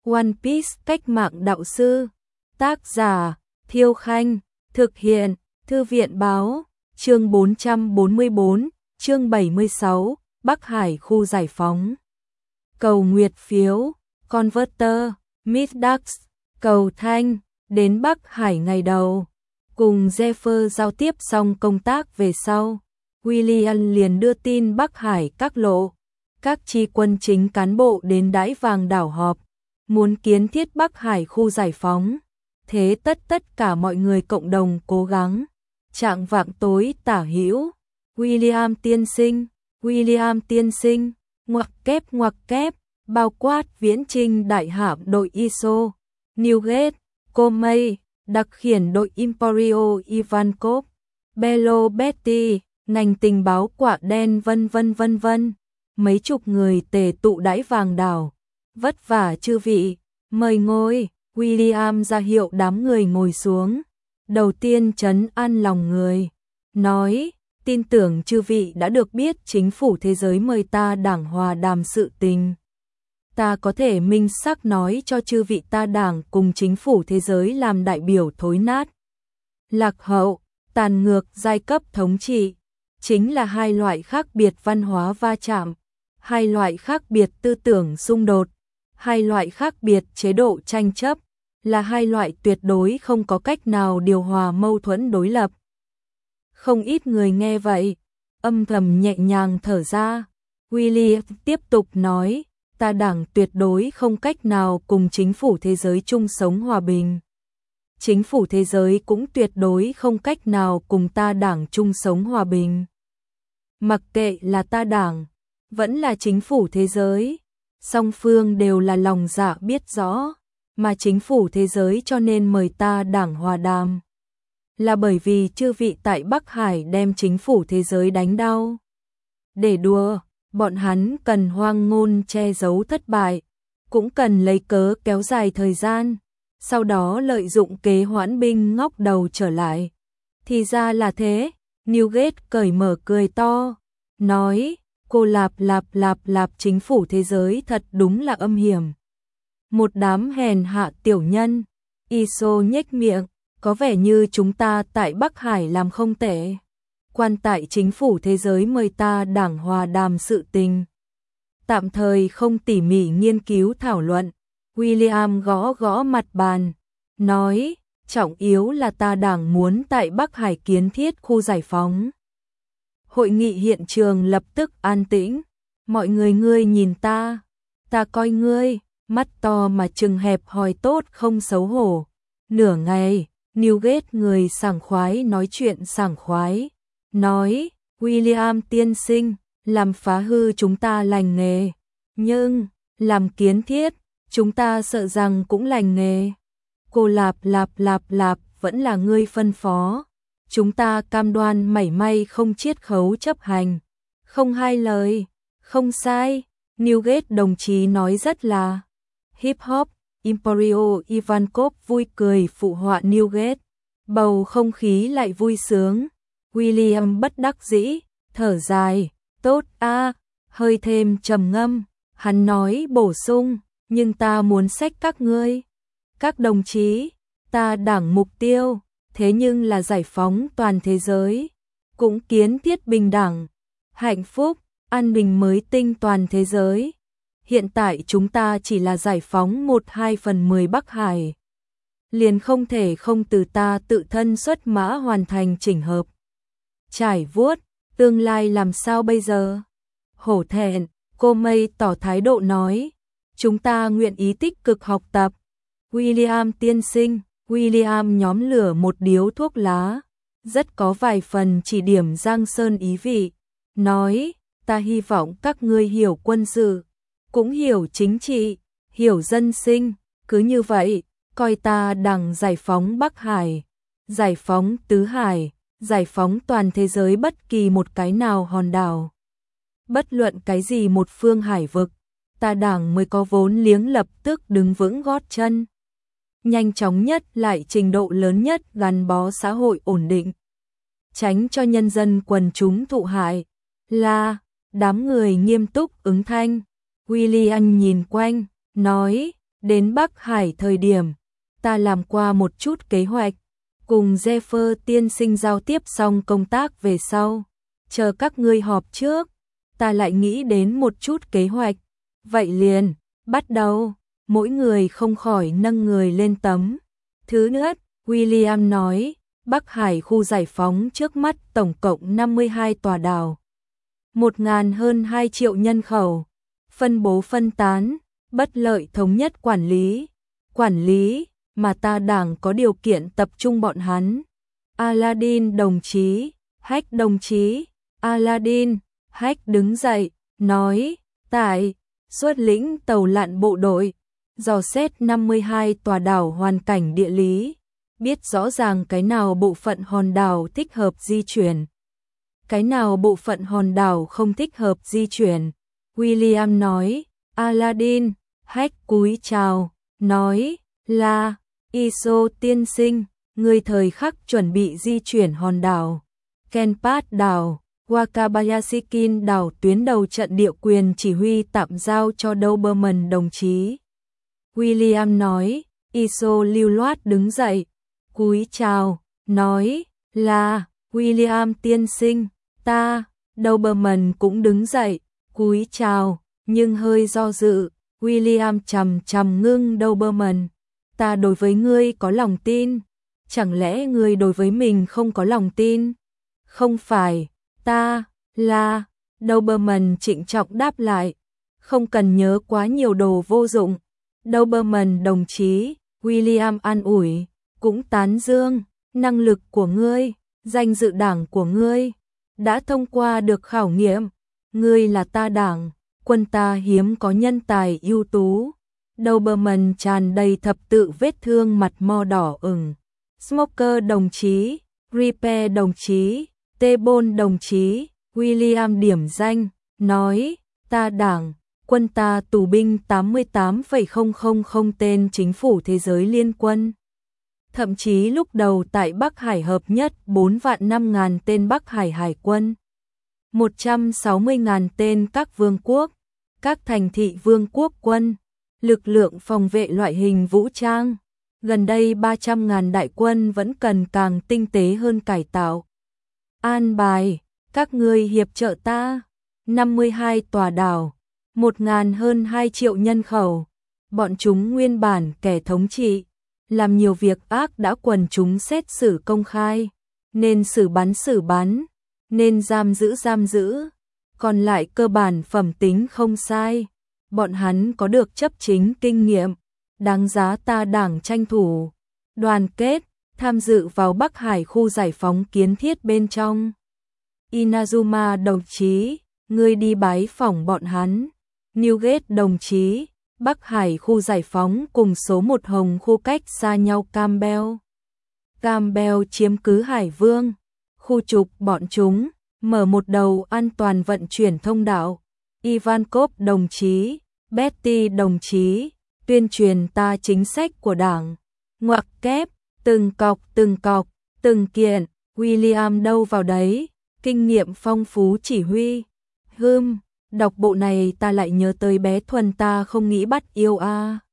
One Piece cách mạng đạo sư. Tác giả Thiêu Khanh. Thực hiện Thư viện Báo. Chương 444, chương 76, Bắc Hải khu giải phóng. Cầu nguyệt phiếu, Converter, Midax, cầu thanh, đến Bắc Hải ngày đầu. Cùng Zephyr giao tiếp xong công tác về sau, William liền đưa tin Bắc Hải các lộ, các chi quân chính cán bộ đến đãi vàng đảo họp, muốn kiến thiết Bắc Hải khu giải phóng. Thế tất cả mọi người cộng đồng cố gắng. Trạng vạng tối tả hữu, William tiên sinh, ngoặc kép, bao quát viễn trinh đại hạm đội ISO, Newgate, Comey, đặc khiển đội Emporio Ivankov, Belo Betty, ngành tình báo quả đen vân vân. Mấy chục người tề tụ đãi vàng đảo. Vất vả chư vị, mời ngồi. William ra hiệu đám người ngồi xuống. Đầu tiên trấn an lòng người, nói, tin tưởng chư vị đã được biết chính phủ thế giới mời ta đảng hòa đàm sự tình. Ta có thể minh xác nói cho chư vị ta đảng cùng chính phủ thế giới làm đại biểu thối nát, lạc hậu, tàn ngược giai cấp thống trị, chính là hai loại khác biệt văn hóa va chạm, hai loại khác biệt tư tưởng xung đột, hai loại khác biệt chế độ tranh chấp, là hai loại tuyệt đối không có cách nào điều hòa mâu thuẫn đối lập. Không ít người nghe vậy, âm thầm nhẹ nhàng thở ra. William tiếp tục nói, ta đảng tuyệt đối không cách nào cùng chính phủ thế giới chung sống hòa bình. Chính phủ thế giới cũng tuyệt đối không cách nào cùng ta đảng chung sống hòa bình. Mặc kệ là ta đảng, vẫn là chính phủ thế giới, song phương đều là lòng dạ biết rõ. Mà chính phủ thế giới cho nên mời ta đảng hòa đàm, là bởi vì chư vị tại Bắc Hải đem chính phủ thế giới đánh đau. Để đùa, bọn hắn cần hoang ngôn che giấu thất bại, cũng cần lấy cớ kéo dài thời gian, sau đó lợi dụng kế hoãn binh ngóc đầu trở lại. Thì ra là thế, Newgate cởi mở cười to, nói, cô lạp chính phủ thế giới thật đúng là âm hiểm. Một đám hèn hạ tiểu nhân. ISO nhếch miệng, có vẻ như chúng ta tại Bắc Hải làm không tệ. Quan tại chính phủ thế giới mời ta đảng hòa đàm sự tình. Tạm thời không tỉ mỉ nghiên cứu thảo luận. William gõ mặt bàn, nói, trọng yếu là ta đảng muốn tại Bắc Hải kiến thiết khu giải phóng. Hội nghị hiện trường lập tức an tĩnh. Mọi người ngươi nhìn ta coi ngươi. Mắt to mà trừng hẹp hòi tốt không xấu hổ. Nửa ngày, Newgate người sảng khoái nói chuyện sảng khoái. Nói, William tiên sinh, làm phá hư chúng ta lành nghề. Nhưng, làm kiến thiết, chúng ta sợ rằng cũng lành nghề. Cô lạp, vẫn là ngươi phân phó. Chúng ta cam đoan mảy may không chiết khấu chấp hành. Không hai lời, không sai. Newgate đồng chí nói rất là hip hop. Emporio Ivankov vui cười phụ họa Newgate. Bầu không khí lại vui sướng. William bất đắc dĩ, thở dài, tốt a, hơi thêm trầm ngâm. Hắn nói bổ sung, nhưng ta muốn xách các ngươi. Các đồng chí, ta đảng mục tiêu, thế nhưng là giải phóng toàn thế giới. Cũng kiến thiết bình đẳng, hạnh phúc, an bình mới tinh toàn thế giới. Hiện tại chúng ta chỉ là giải phóng 1/2/10 Bắc Hải. Liền không thể không từ ta tự thân xuất mã hoàn thành chỉnh hợp. Trải vuốt, tương lai làm sao bây giờ? Hổ thẹn, cô Mây tỏ thái độ nói. Chúng ta nguyện ý tích cực học tập. William tiên sinh, William nhóm lửa một điếu thuốc lá. Rất có vài phần chỉ điểm Giang Sơn ý vị. Nói, ta hy vọng các ngươi hiểu quân sự. Cũng hiểu chính trị, hiểu dân sinh, cứ như vậy, coi ta đảng giải phóng Bắc Hải, giải phóng Tứ Hải, giải phóng toàn thế giới bất kỳ một cái nào hòn đảo. Bất luận cái gì một phương hải vực, ta đảng mới có vốn liếng lập tức đứng vững gót chân. Nhanh chóng nhất lại trình độ lớn nhất gắn bó xã hội ổn định. Tránh cho nhân dân quần chúng thụ hại. Là, đám người nghiêm túc ứng thanh. William nhìn quanh, nói, Đến Bắc Hải thời điểm, ta làm qua một chút kế hoạch, cùng Jeffer tiên sinh giao tiếp xong công tác về sau. Chờ các ngươi họp trước, ta lại nghĩ đến một chút kế hoạch. Vậy liền, bắt đầu, mỗi người không khỏi nâng người lên tấm. Thứ nhất, William nói, Bắc Hải khu giải phóng trước mắt tổng cộng 52 tòa đảo. 1.000 hơn 2 triệu nhân khẩu, phân bố phân tán, bất lợi thống nhất quản lý. Quản lý, mà ta đảng có điều kiện tập trung bọn hắn. Aladdin đồng chí, Hách đồng chí, Aladdin, Hách đứng dậy, nói, tại, xuất lĩnh tàu lặn bộ đội, dò xét 52 tòa đảo hoàn cảnh địa lý, biết rõ ràng cái nào bộ phận hòn đảo thích hợp di chuyển, cái nào bộ phận hòn đảo không thích hợp di chuyển. William nói, Aladdin, Hách cúi chào, nói, là, Iso tiên sinh, người thời khắc chuẩn bị di chuyển hòn đảo, Kenpat đảo, Wakabayashikin đảo tuyến đầu trận địa quyền chỉ huy tạm giao cho Doberman đồng chí. William nói, Iso lưu loát đứng dậy, cúi chào, nói, là, William tiên sinh, ta, Doberman cũng đứng dậy, cúi chào, nhưng hơi do dự. William chằm ngưng Doberman, ta đối với ngươi có lòng tin, chẳng lẽ ngươi đối với mình không có lòng tin? Không phải, ta, là, Doberman trịnh trọng đáp lại, không cần nhớ quá nhiều đồ vô dụng. Doberman đồng chí, William an ủi, cũng tán dương, năng lực của ngươi, danh dự đảng của ngươi, đã thông qua được khảo nghiệm, ngươi là ta đảng. Quân ta hiếm có nhân tài ưu tú. Doberman tràn đầy thập tự vết thương, mặt mo đỏ ửng. Smoker đồng chí, Repair đồng chí, T-Bone đồng chí, William điểm danh, nói, ta đảng, quân ta tù binh 88,000 tên chính phủ thế giới liên quân. Thậm chí lúc đầu tại Bắc Hải hợp nhất 4.500.000 tên Bắc Hải hải quân. 160.000 tên các vương quốc, các thành thị vương quốc quân, lực lượng phòng vệ loại hình vũ trang. Gần đây 300.000 đại quân vẫn cần càng tinh tế hơn cải tạo. An bài, các ngươi hiệp trợ ta, 52 tòa đảo, 1.000 hơn 2 triệu nhân khẩu. Bọn chúng nguyên bản kẻ thống trị, làm nhiều việc ác đã quần chúng xét xử công khai, nên xử bắn, nên giam giữ, còn lại cơ bản phẩm tính không sai. Bọn hắn có được chấp chính kinh nghiệm, đáng giá ta đảng tranh thủ, đoàn kết, tham dự vào Bắc Hải khu giải phóng kiến thiết bên trong. Inazuma đồng chí, ngươi đi bái phỏng bọn hắn. Newgate đồng chí, Bắc Hải khu giải phóng cùng số 1 Hồng khu cách xa nhau Campbell chiếm cứ Hải Vương, khu trục bọn chúng, mở một đầu an toàn vận chuyển thông đạo. Ivankov đồng chí, Betty đồng chí, tuyên truyền ta chính sách của đảng. Ngoặc kép, từng cọc, từng kiện, William đâu vào đấy, kinh nghiệm phong phú chỉ huy. Đọc bộ này ta lại nhớ tới bé Thuần ta không nghĩ bắt yêu a.